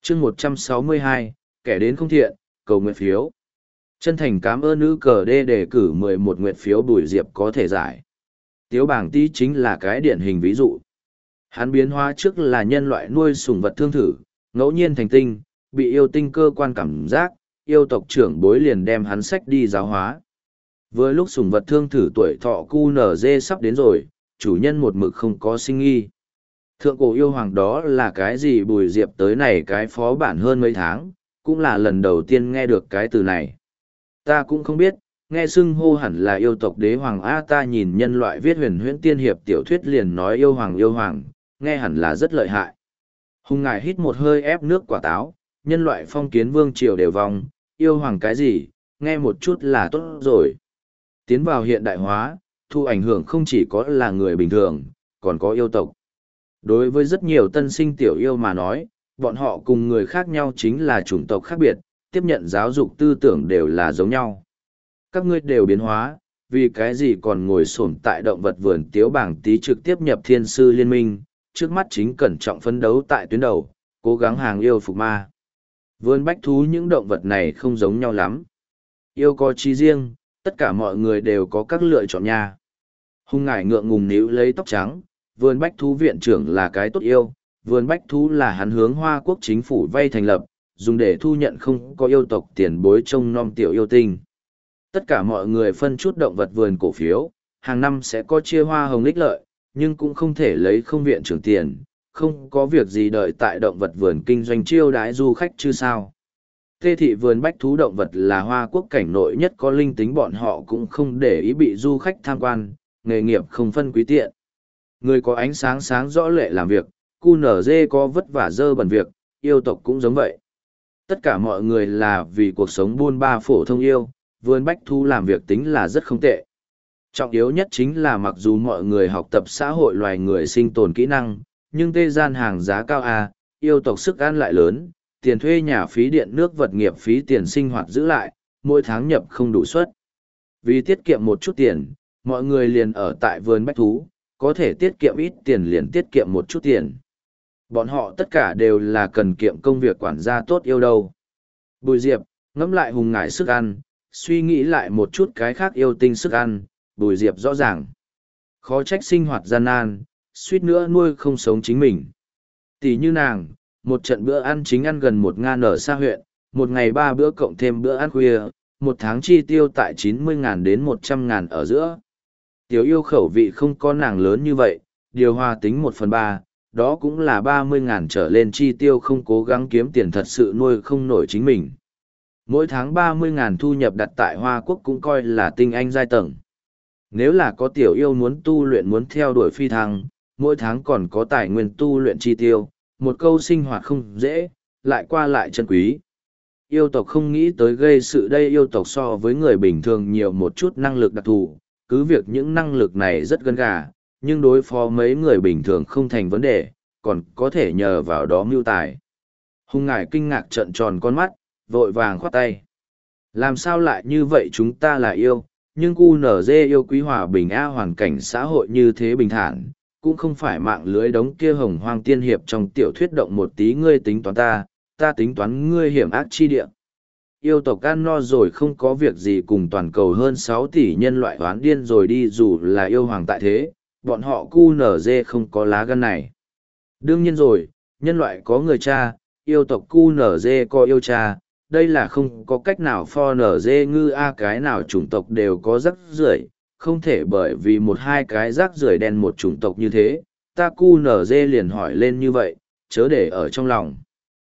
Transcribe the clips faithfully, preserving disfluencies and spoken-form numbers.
chương một trăm sáu mươi hai, kẻ đến không thiện, cầu nguyện phiếu. Chân thành cảm ơn nữ cờ đê đề cử mười một nguyện phiếu Bùi Diệp có thể giải. Tiếu bảng tí chính là cái điển hình ví dụ. Hắn biến hóa trước là nhân loại nuôi sủng vật thương thử, ngẫu nhiên thành tinh, bị yêu tinh cơ quan cảm giác, yêu tộc trưởng bối liền đem hắn sách đi giáo hóa. Với lúc sủng vật thương thử tuổi thọ cu nở dê sắp đến rồi, chủ nhân một mực không có sinh nghi. Thượng cổ yêu hoàng đó là cái gì Bùi Diệp tới này cái phó bản hơn mấy tháng, cũng là lần đầu tiên nghe được cái từ này. Ta cũng không biết, nghe xưng hô hẳn là yêu tộc đế hoàng A, ta nhìn nhân loại viết huyền huyễn tiên hiệp tiểu thuyết liền nói yêu hoàng yêu hoàng, nghe hẳn là rất lợi hại. Hùng ngài hít một hơi ép nước quả táo, nhân loại phong kiến vương triều đều vong, yêu hoàng cái gì, nghe một chút là tốt rồi. Tiến vào hiện đại hóa, thu ảnh hưởng không chỉ có là người bình thường, còn có yêu tộc. Đối với rất nhiều tân sinh tiểu yêu mà nói, bọn họ cùng người khác nhau chính là chủng tộc khác biệt, tiếp nhận giáo dục tư tưởng đều là giống nhau. Các ngươi đều biến hóa, vì cái gì còn ngồi xổm tại động vật vườn Tiếu bảng tí trực tiếp nhập thiên sư liên minh, trước mắt chính cẩn trọng phấn đấu tại tuyến đầu, cố gắng hàng yêu phục ma. Vườn bách thú những động vật này không giống nhau lắm. Yêu có trí riêng, tất cả mọi người đều có các lựa chọn nha. Hung ngải ngượng ngùng níu lấy tóc trắng, vườn bách thú viện trưởng là cái tốt yêu, vườn bách thú là hắn hướng Hoa Quốc chính phủ vay thành lập, dùng để thu nhận không có yêu tộc tiền bối trông nom tiểu yêu tinh. Tất cả mọi người phân chút động vật vườn cổ phiếu, hàng năm sẽ có chia hoa hồng ích lợi, nhưng cũng không thể lấy không viện trưởng tiền, không có việc gì đợi tại động vật vườn kinh doanh chiêu đãi du khách chứ sao. Tê thị vườn bách thú động vật là Hoa Quốc cảnh nội nhất có linh tính, bọn họ cũng không để ý bị du khách tham quan, nghề nghiệp không phân quý tiện. Người có ánh sáng sáng rõ lệ làm việc, cu nở dê có vất vả dơ bẩn việc, yêu tộc cũng giống vậy. Tất cả mọi người là vì cuộc sống buôn ba phổ thông yêu, vườn bách thú làm việc tính là rất không tệ. Trọng yếu nhất chính là mặc dù mọi người học tập xã hội loài người sinh tồn kỹ năng, nhưng tê gian hàng giá cao à, yêu tộc sức ăn lại lớn, tiền thuê nhà phí điện nước vật nghiệp phí tiền sinh hoạt giữ lại, mỗi tháng nhập không đủ suất. Vì tiết kiệm một chút tiền, mọi người liền ở tại vườn bách thú, có thể tiết kiệm ít tiền liền tiết kiệm một chút tiền. Bọn họ tất cả đều là cần kiệm công việc quản gia tốt yêu đâu. Bùi Diệp, ngẫm lại hùng ngải sức ăn, suy nghĩ lại một chút cái khác yêu tinh sức ăn, Bùi Diệp rõ ràng. Khó trách sinh hoạt gian nan, suýt nữa nuôi không sống chính mình. Tỷ như nàng, một trận bữa ăn chính ăn gần một ngàn ở xa huyện, một ngày ba bữa cộng thêm bữa ăn khuya, một tháng chi tiêu tại chín mươi ngàn đến một trăm ngàn ở giữa. Tiểu yêu khẩu vị không có nàng lớn như vậy, điều hòa tính một phần ba, đó cũng là ba mươi ngàn trở lên chi tiêu, không cố gắng kiếm tiền thật sự nuôi không nổi chính mình. Mỗi tháng ba mươi ngàn thu nhập đặt tại Hoa Quốc cũng coi là tinh anh giai tầng. Nếu là có tiểu yêu muốn tu luyện muốn theo đuổi phi thăng, mỗi tháng còn có tài nguyên tu luyện chi tiêu, một câu sinh hoạt không dễ, lại qua lại chân quý. Yêu tộc không nghĩ tới gây sự đây, yêu tộc so với người bình thường nhiều một chút năng lực đặc thù, cứ việc những năng lực này rất gân gà, nhưng đối phó mấy người bình thường không thành vấn đề, còn có thể nhờ vào đó mưu tài. Hùng ngải kinh ngạc trợn tròn con mắt, vội vàng khoát tay. Làm sao lại như vậy, chúng ta là yêu, nhưng cu nở dê yêu quý hòa bình a, hoàn cảnh xã hội như thế bình thản, cũng không phải mạng lưới đống kia hồng hoang tiên hiệp trong tiểu thuyết động một tí ngươi tính toán ta, ta tính toán ngươi hiểm ác chi địa. Yêu tộc ăn no rồi không có việc gì cùng toàn cầu hơn sáu tỷ nhân loại hoán điên rồi đi, dù là yêu hoàng tại thế, bọn họ cu nở dê không có lá gan này. Đương nhiên rồi, nhân loại có người cha, yêu tộc cu nở dê có yêu cha, đây là không có cách nào, pho nở dê ngư a cái nào chủng tộc đều có rắc rưởi, không thể bởi vì một hai cái rác rưởi đen một chủng tộc như thế, ta cu nở dê liền hỏi lên như vậy, chớ để ở trong lòng.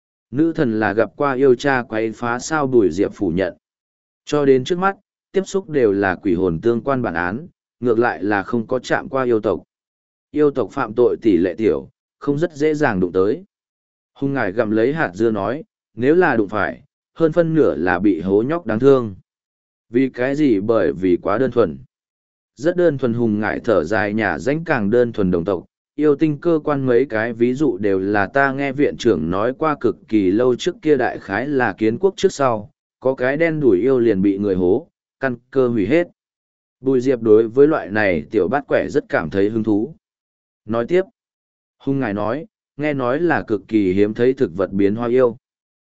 Nữ thần là gặp qua yêu cha quấy phá sao, Bùi Diệp phủ nhận. Cho đến trước mắt, tiếp xúc đều là quỷ hồn tương quan bản án, ngược lại là không có chạm qua yêu tộc. Yêu tộc phạm tội tỷ lệ tiểu, không rất dễ dàng đụng tới. Hung ngải gặm lấy hạt dưa nói, nếu là đụng phải, hơn phân nửa là bị hố nhóc đáng thương. Vì cái gì? Bởi vì quá đơn thuần. Rất đơn thuần. Hùng ngải thở dài, nhà danh càng đơn thuần đồng tộc, yêu tinh cơ quan mấy cái ví dụ đều là ta nghe viện trưởng nói qua cực kỳ lâu trước kia, đại khái là kiến quốc trước sau, có cái đen đuổi yêu liền bị người hố, căn cơ hủy hết. Bùi Diệp đối với loại này tiểu bát quẻ rất cảm thấy hứng thú. Nói tiếp, Hùng ngài nói, nghe nói là cực kỳ hiếm thấy thực vật biến hóa yêu.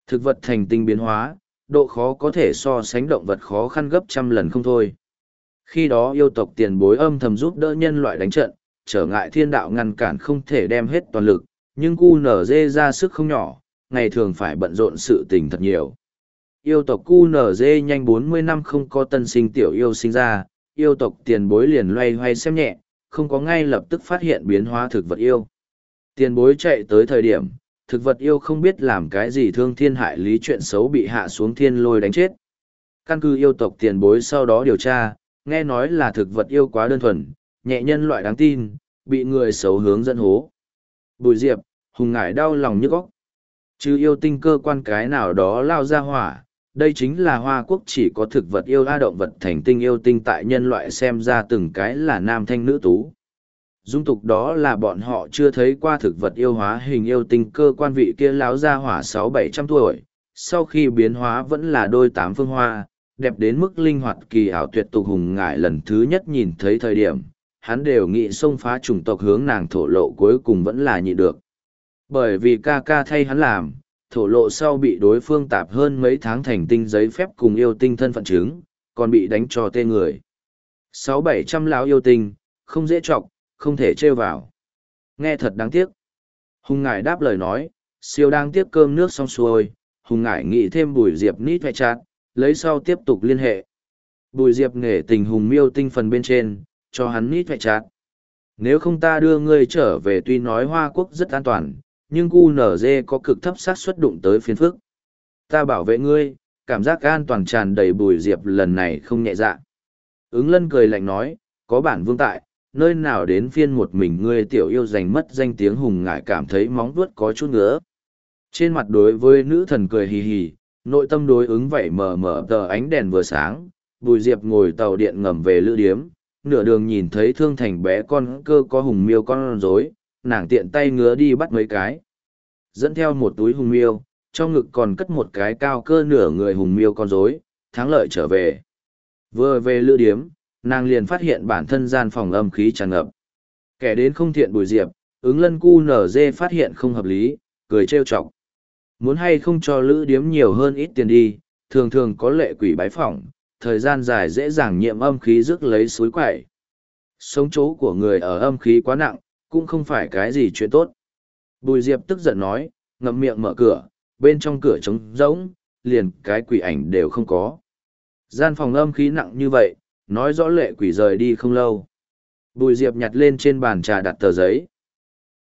Thực vật thành tinh biến hóa, độ khó có thể so sánh động vật khó khăn gấp trăm lần không thôi. Khi đó yêu tộc tiền bối âm thầm giúp đỡ nhân loại đánh trận, trở ngại thiên đạo ngăn cản không thể đem hết toàn lực, nhưng cu nở dê ra sức không nhỏ, ngày thường phải bận rộn sự tình thật nhiều. Yêu tộc cu nở dê nhanh bốn mươi năm không có tân sinh tiểu yêu sinh ra, yêu tộc tiền bối liền loay hoay xem nhẹ, không có ngay lập tức phát hiện biến hóa thực vật yêu. Tiền bối chạy tới thời điểm, thực vật yêu không biết làm cái gì thương thiên hại lý chuyện xấu bị hạ xuống thiên lôi đánh chết. Căn cứ yêu tộc tiền bối sau đó điều tra, nghe nói là thực vật yêu quá đơn thuần, nhẹ nhân loại đáng tin, bị người xấu hướng dẫn hố. Bùi Diệp, Hùng Ngải đau lòng nhức óc. Chứ yêu tinh cơ quan cái nào đó lao ra hỏa, đây chính là Hoa Quốc chỉ có thực vật yêu a động vật thành tinh yêu tinh tại nhân loại xem ra từng cái là nam thanh nữ tú. Dung tục đó là bọn họ chưa thấy qua thực vật yêu hóa hình yêu tinh cơ quan vị kia láo ra hỏa sáu bảy trăm tuổi, sau khi biến hóa vẫn là đôi tám phương hoa, đẹp đến mức linh hoạt kỳ ảo tuyệt tục. Hùng Ngải lần thứ nhất nhìn thấy thời điểm, hắn đều nghĩ xông phá chủng tộc hướng nàng thổ lộ, cuối cùng vẫn là nhịn được. Bởi vì ca ca thay hắn làm, thổ lộ sau bị đối phương tạp hơn mấy tháng thành tinh giấy phép cùng yêu tinh thân phận chứng, còn bị đánh cho tê người. Sáu bảy trăm lão yêu tinh, không dễ chọc, không thể trêu vào. Nghe thật đáng tiếc. Hùng Ngải đáp lời nói, siêu đáng tiếc cơm nước xong xuôi, Hùng Ngải nghĩ thêm Bùi Diệp nít hoại chát, lấy sau tiếp tục liên hệ. Bùi Diệp nghề tình Hùng miêu tinh phần bên trên, cho hắn nít hoại chát. Nếu không ta đưa ngươi trở về, tuy nói Hoa Quốc rất an toàn, nhưng cu nở dê có cực thấp xác suất đụng tới phiền phức. Ta bảo vệ ngươi, cảm giác an toàn tràn đầy. Bùi Diệp lần này không nhẹ dạ. Ứng Lân cười lạnh nói, có bản vương tại, nơi nào đến phiên một mình ngươi tiểu yêu giành mất danh tiếng. Hùng Ngải cảm thấy móng vuốt có chút ngứa. Trên mặt đối với nữ thần cười hì hì, nội tâm đối ứng vậy mờ mờ tờ ánh đèn vừa sáng. Bùi Diệp ngồi tàu điện ngầm về lữ điếm, nửa đường nhìn thấy Thương Thành bé con cơ có hùng miêu con rối, nàng tiện tay ngứa đi bắt mấy cái. Dẫn theo một túi hùng miêu, trong ngực còn cất một cái cao cơ nửa người hùng miêu con rối, thắng lợi trở về. Vừa về lữ điếm, nàng liền phát hiện bản thân gian phòng âm khí tràn ngập. Kẻ đến không thiện Bùi Diệp, Ứng Lân cu nở dê phát hiện không hợp lý, cười trêu chọc. Muốn hay không cho lữ điếm nhiều hơn ít tiền đi, thường thường có lệ quỷ bái phỏng, thời gian dài dễ dàng nhiễm âm khí rước lấy suối quậy. Sống chỗ của người ở âm khí quá nặng, cũng không phải cái gì chuyện tốt. Bùi Diệp tức giận nói, ngậm miệng mở cửa, bên trong cửa trống rỗng, liền cái quỷ ảnh đều không có. Gian phòng âm khí nặng như vậy, nói rõ lệ quỷ rời đi không lâu. Bùi Diệp nhặt lên trên bàn trà đặt tờ giấy,